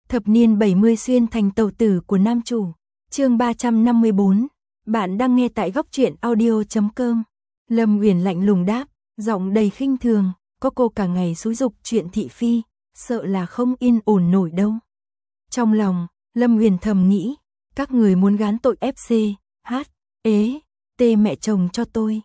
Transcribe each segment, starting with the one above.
Thập niên 70 xuyên thành tàu tử của nam chủ. Chương 354. Bạn đang nghe tại goctruyện audio.com. Lâm Uyển lạnh lùng đáp, giọng đầy khinh thường, có cô cả ngày xúi giục chuyện thị phi, sợ là không yên ổn nổi đâu. Trong lòng, Lâm Uyển thầm nghĩ, các người muốn gán tội FC, T mẹ chồng cho tôi.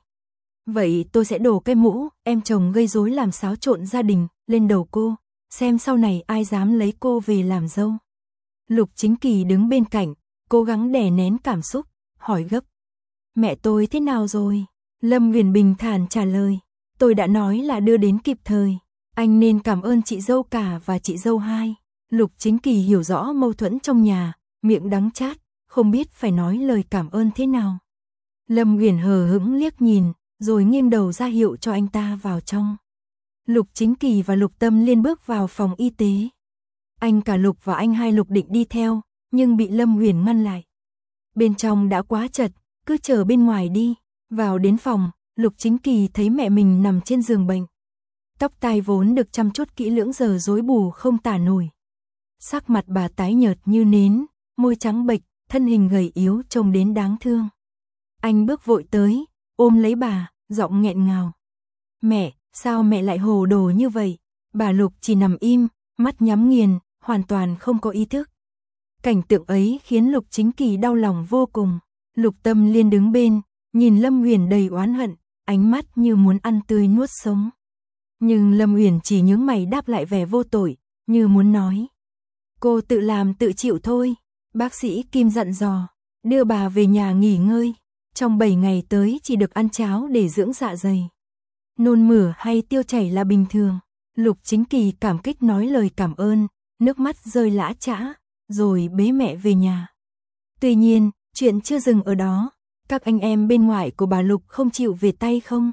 Vậy tôi sẽ đổ cái mũ em chồng gây rối làm xáo trộn gia đình lên đầu cô, xem sau này ai dám lấy cô về làm dâu. Lục Chính Kỳ đứng bên cạnh, cố gắng đè nén cảm xúc, hỏi gấp. Mẹ tôi thế nào rồi? Lâm Uyển bình thản trả lời, tôi đã nói là đưa đến kịp thời, anh nên cảm ơn chị dâu cả và chị dâu hai. Lục Chính Kỳ hiểu rõ mâu thuẫn trong nhà, miệng đắng chát, không biết phải nói lời cảm ơn thế nào. Lâm Uyển hờ hững liếc nhìn, rồi nghiêng đầu ra hiệu cho anh ta vào trong. Lục Chính Kỳ và Lục Tâm Liên bước vào phòng y tế. Anh cả Lục và anh hai Lục định đi theo, nhưng bị Lâm Uyển ngăn lại. Bên trong đã quá chật, cứ chờ bên ngoài đi. Vào đến phòng, Lục Chính Kỳ thấy mẹ mình nằm trên giường bệnh. Tóc tai vốn được chăm chút kỹ lưỡng giờ rối bù không tả nổi. Sắc mặt bà tái nhợt như nến, môi trắng bệch, thân hình gầy yếu trông đến đáng thương. Anh bước vội tới, ôm lấy bà, giọng nghẹn ngào. Mẹ, sao mẹ lại hồ đồ như vậy? Bà Lục chỉ nằm im, mắt nhắm nghiền, hoàn toàn không có ý thức. Cảnh tượng ấy khiến Lục Chính Kỳ đau lòng vô cùng. Lục Tâm Liên đứng bên, nhìn Lâm Uyển đầy oán hận, ánh mắt như muốn ăn tươi nuốt sống. Nhưng Lâm Uyển chỉ nhướng mày đáp lại vẻ vô tội, như muốn nói. Cô tự làm tự chịu thôi. Bác sĩ Kim dặn dò, đưa bà về nhà nghỉ ngơi. Trong 7 ngày tới chỉ được ăn cháo để dưỡng dạ dày. Nôn mửa hay tiêu chảy là bình thường. Lục Chính Kỳ cảm kích nói lời cảm ơn, nước mắt rơi lã chã, rồi bế mẹ về nhà. Tuy nhiên, chuyện chưa dừng ở đó. Các anh em bên ngoài của bà Lục không chịu về tay không?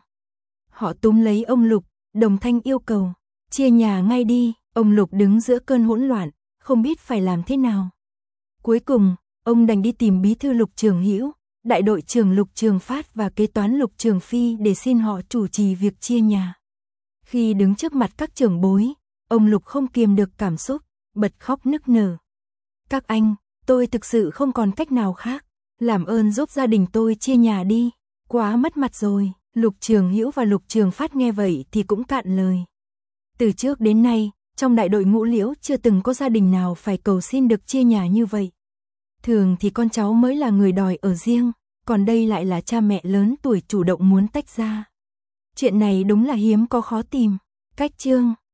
Họ túm lấy ông Lục, đồng thanh yêu cầu, chia nhà ngay đi. Ông Lục đứng giữa cơn hỗn loạn, không biết phải làm thế nào. Cuối cùng, ông đành đi tìm bí thư Lục Trường Hữu, đại đội trưởng Lục Trường Phát và kế toán Lục Trường Phi để xin họ chủ trì việc chia nhà. Khi đứng trước mặt các trưởng bối, ông Lục không kiềm được cảm xúc, bật khóc nức nở. Các anh, tôi thực sự không còn cách nào khác, làm ơn giúp gia đình tôi chia nhà đi, quá mất mặt rồi. Lục Trường Hữu và Lục Trường Phát nghe vậy thì cũng cạn lời. Từ trước đến nay, trong đại đội Ngũ Liễu chưa từng có gia đình nào phải cầu xin được chia nhà như vậy. Thường thì con cháu mới là người đòi ở riêng, còn đây lại là cha mẹ lớn tuổi chủ động muốn tách ra. Chuyện này đúng là hiếm có khó tìm. Cách chương